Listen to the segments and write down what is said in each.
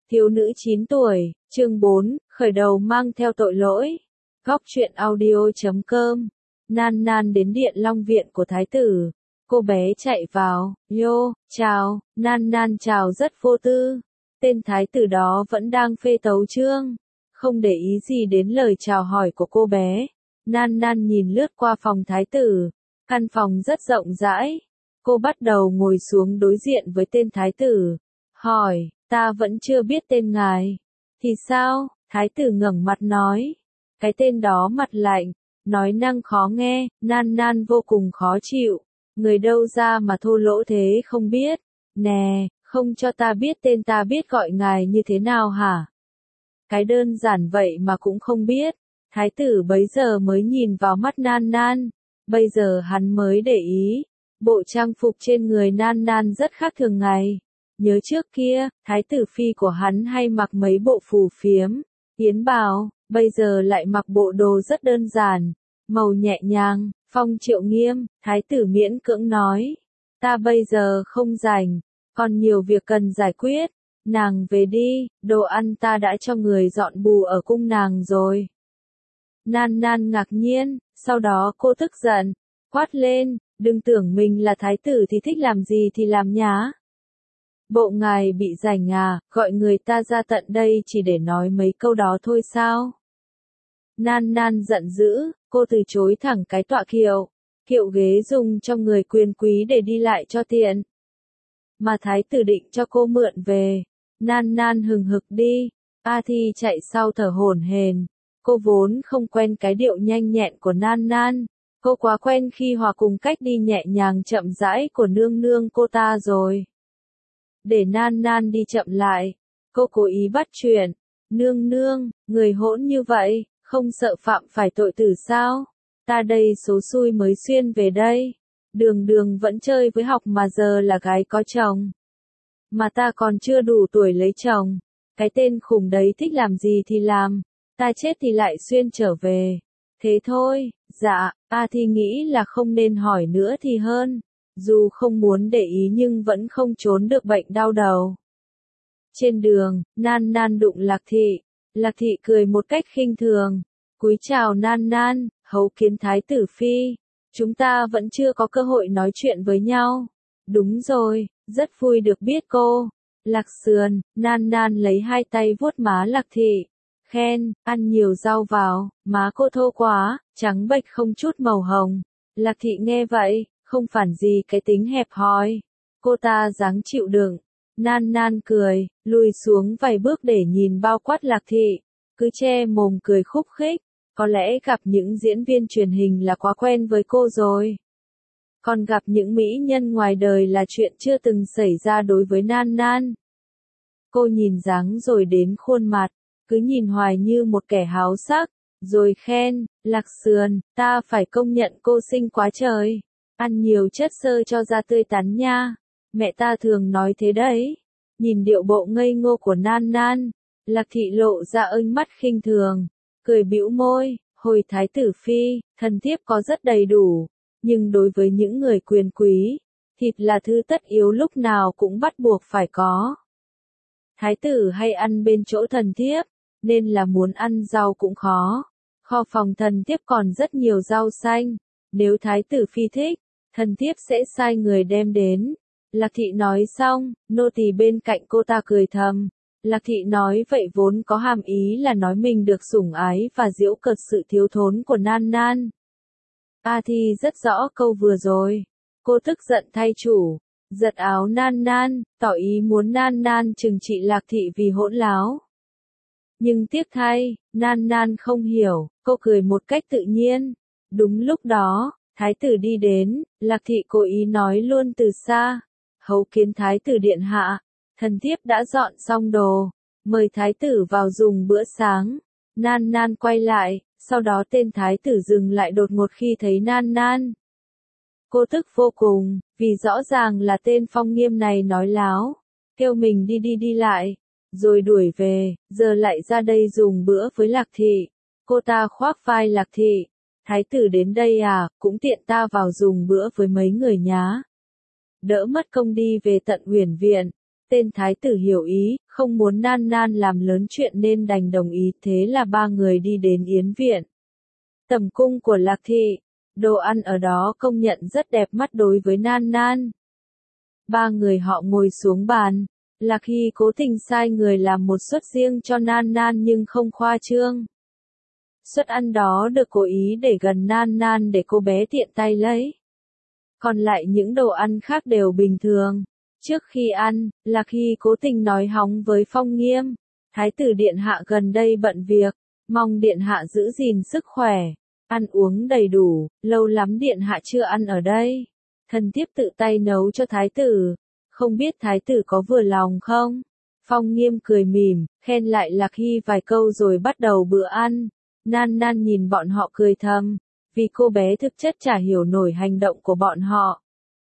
Thiếu nữ 9 tuổi, chương 4, khởi đầu mang theo tội lỗi. Góc truyện audio.com. Nan Nan đến Điện Long Viện của Thái tử. Cô bé chạy vào, "Yo, chào." Nan Nan chào rất vô tư. Tên Thái tử đó vẫn đang phê tấu chương, không để ý gì đến lời chào hỏi của cô bé. Nan Nan nhìn lướt qua phòng Thái tử. Căn phòng rất rộng rãi. Cô bắt đầu ngồi xuống đối diện với tên Thái tử. Hỏi, "Ta vẫn chưa biết tên ngài." "Thì sao?" Thái tử ngẩng mặt nói. Cái tên đó mặt lạnh, nói năng khó nghe. Nan Nan vô cùng khó chịu. "Người đâu ra mà thô lỗ thế không biết? Nè, không cho ta biết tên, ta biết gọi ngài như thế nào hả? Cái đơn giản vậy mà cũng không biết." Thái tử bấy giờ mới nhìn vào mắt Nan Nan. Bây giờ hắn mới để ý. Bộ trang phục trên người Nan Nan rất khác thường ngày. Nhớ trước kia, thái tử phi của hắn hay mặc mấy bộ phù phiếm, yến bào, bây giờ lại mặc bộ đồ rất đơn giản, màu nhẹ nhàng. "Phong Triệu Nghiêm," thái tử miễn cưỡng nói. "Ta bây giờ không rảnh, còn nhiều việc cần giải quyết. Nàng về đi, đồ ăn ta đã cho người dọn bù ở cung nàng rồi." Nan Nan ngạc nhiên, sau đó cô tức giận, quát lên, "Đừng tưởng mình là thái tử thì thích làm gì thì làm nhá. Bộ ngài bị rảnh à, gọi người ta ra tận đây chỉ để nói mấy câu đó thôi sao?" Nan Nan giận dữ, cô từ chối thẳng cái tọa kiệu. Kiệu ghế dùng cho người quyền quý để đi lại cho tiện, mà thái tử định cho cô mượn về. Nan Nan hừng hực đi. A Thi chạy sau thở hổn hển. Cô vốn không quen cái điệu nhanh nhẹn của Nan Nan. Cô quá quen khi hòa cùng cách đi nhẹ nhàng chậm rãi của nương nương cô ta rồi. Để Nan Nan đi chậm lại, cô cố ý bắt chuyện. "Nương nương, người hỗn như vậy, không sợ phạm phải tội tử sao? Ta đây số xui mới xuyên về đây. Đường đường vẫn chơi với học mà giờ là gái có chồng. Mà ta còn chưa đủ tuổi lấy chồng. Cái tên khùng đấy thích làm gì thì làm. Ta chết thì lại xuyên trở về. Thế thôi." "Dạ." A Thi nghĩ là không nên hỏi nữa thì hơn. Dù không muốn để ý nhưng vẫn không trốn được bệnh đau đầu. Trên đường, Nan Nan đụng Lạc Thị. Lạc Thị cười một cách khinh thường. "Cúi chào Nan Nan, hấu kiến thái tử phi. Chúng ta vẫn chưa có cơ hội nói chuyện với nhau." "Đúng rồi, rất vui được biết cô." Lạc Sườn, Nan Nan lấy hai tay vuốt má Lạc Thị. Khen, "Ăn nhiều rau vào, má cô thô quá, trắng bệch không chút màu hồng." Lạc Thị nghe vậy, không phản gì cái tính hẹp hòi. Cô ta dáng chịu đựng. Nan Nan cười, lùi xuống vài bước để nhìn bao quát Lạc Thị. Cứ che mồm cười khúc khích. Có lẽ gặp những diễn viên truyền hình là quá quen với cô rồi. Còn gặp những mỹ nhân ngoài đời là chuyện chưa từng xảy ra đối với Nan Nan. Cô nhìn dáng rồi đến khuôn mặt, cứ nhìn hoài như một kẻ háo sắc, rồi khen, "Lạc Sườn, ta phải công nhận cô xinh quá trời. Ăn nhiều chất xơ cho da tươi tắn nha. Mẹ ta thường nói thế đấy." Nhìn điệu bộ ngây ngô của Nan Nan, Lạc Thị lộ ra ánh mắt khinh thường, cười bĩu môi, "Hồi thái tử phi, thần thiếp có rất đầy đủ, nhưng đối với những người quyền quý, thịt là thứ tất yếu lúc nào cũng bắt buộc phải có. Thái tử hay ăn bên chỗ thần thiếp, nên là muốn ăn rau cũng khó. Kho phòng thần thiếp còn rất nhiều rau xanh, nếu thái tử phi thích, thần thiếp sẽ sai người đem đến." Lạc Thị nói xong, nô tỳ bên cạnh cô ta cười thầm. Lạc Thị nói vậy vốn có hàm ý là nói mình được sủng ái và giễu cợt sự thiếu thốn của Nan Nan. A Thi rất rõ câu vừa rồi. Cô tức giận thay chủ, giật áo Nan Nan, tỏ ý muốn Nan Nan trừng trị Lạc Thị vì hỗn láo. Nhưng tiếc thay, Nan Nan không hiểu, cô cười một cách tự nhiên. Đúng lúc đó, thái tử đi đến, Lạc Thị cố ý nói luôn từ xa, "Hấu kiến thái tử điện hạ, thần thiếp đã dọn xong đồ, mời thái tử vào dùng bữa sáng." Nan Nan quay lại, sau đó tên thái tử dừng lại đột ngột khi thấy Nan Nan. Cô tức vô cùng, vì rõ ràng là tên Phong Nghiêm này nói láo, kêu mình đi lại, rồi đuổi về, giờ lại ra đây dùng bữa với Lạc Thị. Cô ta khoác vai Lạc Thị, "Thái tử đến đây à, cũng tiện ta vào dùng bữa với mấy người nhá. Đỡ mất công đi về tận Uyển Viện." Tên thái tử hiểu ý, không muốn Nan Nan làm lớn chuyện nên đành đồng ý, thế là ba người đi đến yến viện. Tầm cung của Lạc Thị, đồ ăn ở đó công nhận rất đẹp mắt đối với Nan Nan. Ba người họ ngồi xuống bàn, Lạc Hy cố tình sai người làm một suất riêng cho Nan Nan nhưng không khoa trương. Suất ăn đó được cố ý để gần Nan Nan để cô bé tiện tay lấy. Còn lại những đồ ăn khác đều bình thường. Trước khi ăn, Lạc Hy cố tình nói hóng với Phong Nghiêm. Thái tử điện hạ gần đây bận việc, mong điện hạ giữ gìn sức khỏe, ăn uống đầy đủ, lâu lắm điện hạ chưa ăn ở đây. Thần thiếp tự tay nấu cho thái tử, không biết thái tử có vừa lòng không? Phong Nghiêm cười mỉm, khen lại Lạc Hy vài câu rồi bắt đầu bữa ăn. Nan Nan nhìn bọn họ cười thầm, vì cô bé thực chất chả hiểu nổi hành động của bọn họ.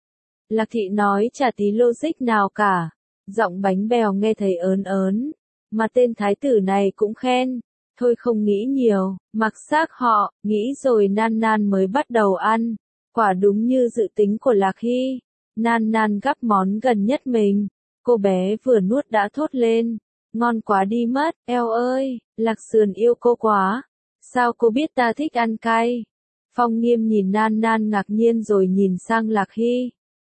Lạc Thị nói chả tí logic nào cả, giọng bánh bèo nghe thấy ớn ớn, mà tên thái tử này cũng khen, thôi không nghĩ nhiều, mặc xác họ, nghĩ rồi Nan Nan mới bắt đầu ăn, quả đúng như dự tính của Lạc Hy. Nan Nan gắp món gần nhất mình, cô bé vừa nuốt đã thốt lên, ngon quá đi mất, eo ơi, Lạc Sườn yêu cô quá, sao cô biết ta thích ăn cay? Phong Nghiêm nhìn Nan Nan ngạc nhiên rồi nhìn sang Lạc Hy.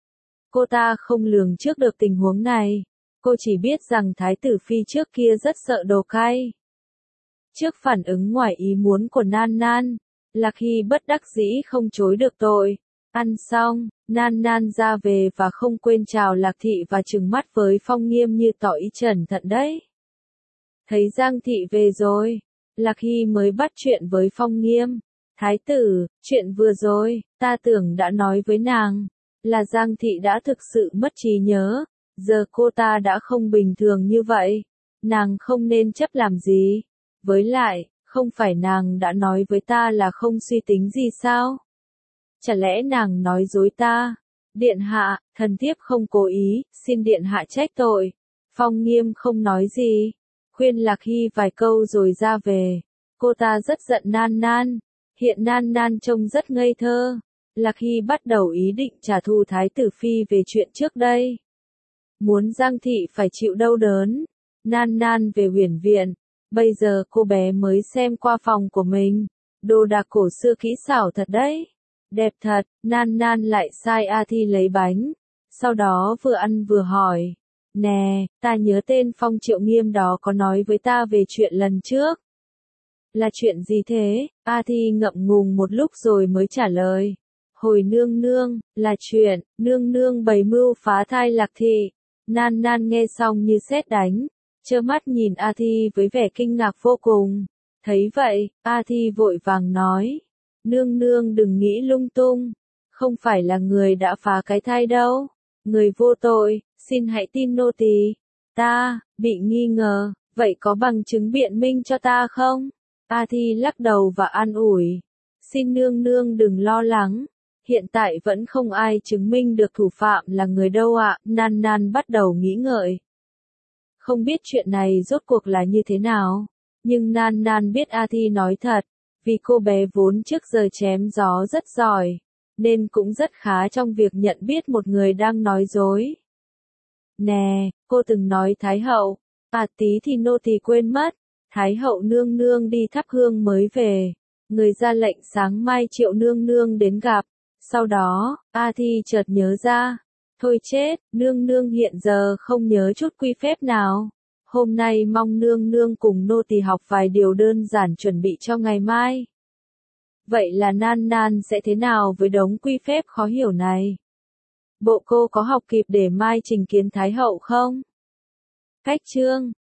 Cô ta không lường trước được tình huống này, cô chỉ biết rằng Thái tử Phi trước kia rất sợ đồ cay. Trước phản ứng ngoài ý muốn của Nan Nan, Lạc Hy bất đắc dĩ không chối được tội. Ăn xong, Nan Nan ra về và không quên chào Lạc Thị và trừng mắt với Phong Nghiêm như tỏ ý cẩn thận đấy. Thấy Giang Thị về rồi, Lạc Hy mới bắt chuyện với Phong Nghiêm. Thái tử, chuyện vừa rồi, ta tưởng đã nói với nàng, là Giang Thị đã thực sự mất trí nhớ, giờ cô ta đã không bình thường như vậy, nàng không nên chấp làm gì. Với lại, không phải nàng đã nói với ta là không suy tính gì sao? Chả lẽ nàng nói dối ta? Điện hạ, thần thiếp không cố ý, xin điện hạ trách tội. Phong Nghiêm không nói gì, khuyên Lạc Hy vài câu rồi ra về. Cô ta rất giận Nan Nan, hiện Nan Nan trông rất ngây thơ. Lạc Hy bắt đầu ý định trả thù Thái tử Phi về chuyện trước đây. Muốn Giang Thị phải chịu đau đớn. Nan Nan về Huyền Viện, bây giờ cô bé mới xem qua phòng của mình. Đồ đạc cổ xưa kỹ xảo thật đấy. Đẹp thật, Nan Nan lại sai A Thi lấy bánh. Sau đó vừa ăn vừa hỏi. Nè, ta nhớ tên Phong Triệu Nghiêm đó có nói với ta về chuyện lần trước. Là chuyện gì thế? A Thi ngậm ngùm một lúc rồi mới trả lời. Hồi nương nương, là chuyện, nương nương bày mưu phá thai Lạc Thị. Nan Nan nghe xong như sét đánh, trơ mắt nhìn A Thi với vẻ kinh ngạc vô cùng. Thấy vậy, A Thi vội vàng nói. Nương nương đừng nghĩ lung tung, không phải là người đã phá cái thai đâu. Người vô tội, xin hãy tin nô tỳ. Ta, bị nghi ngờ, vậy có bằng chứng biện minh cho ta không? A Thi lắc đầu và an ủi. Xin nương nương đừng lo lắng. Hiện tại vẫn không ai chứng minh được thủ phạm là người đâu ạ. Nan Nan bắt đầu nghĩ ngợi. Không biết chuyện này rốt cuộc là như thế nào. Nhưng Nan Nan biết A Thi nói thật. Vì cô bé vốn trước giờ chém gió rất giỏi. Nên cũng rất khá trong việc nhận biết một người đang nói dối. Nè, cô từng nói Thái hậu. À tí thì nô tỳ quên mất. Thái hậu nương nương đi thắp hương mới về. Người ra lệnh sáng mai Triệu nương nương đến gặp. Sau đó, A Thi chợt nhớ ra. Thôi chết, nương nương hiện giờ không nhớ chút quy phép nào. Hôm nay mong nương nương cùng nô tỳ học vài điều đơn giản chuẩn bị cho ngày mai. Vậy là Nan Nan sẽ thế nào với đống quy phép khó hiểu này? Bộ cô có học kịp để mai trình kiến Thái hậu không? Cách chương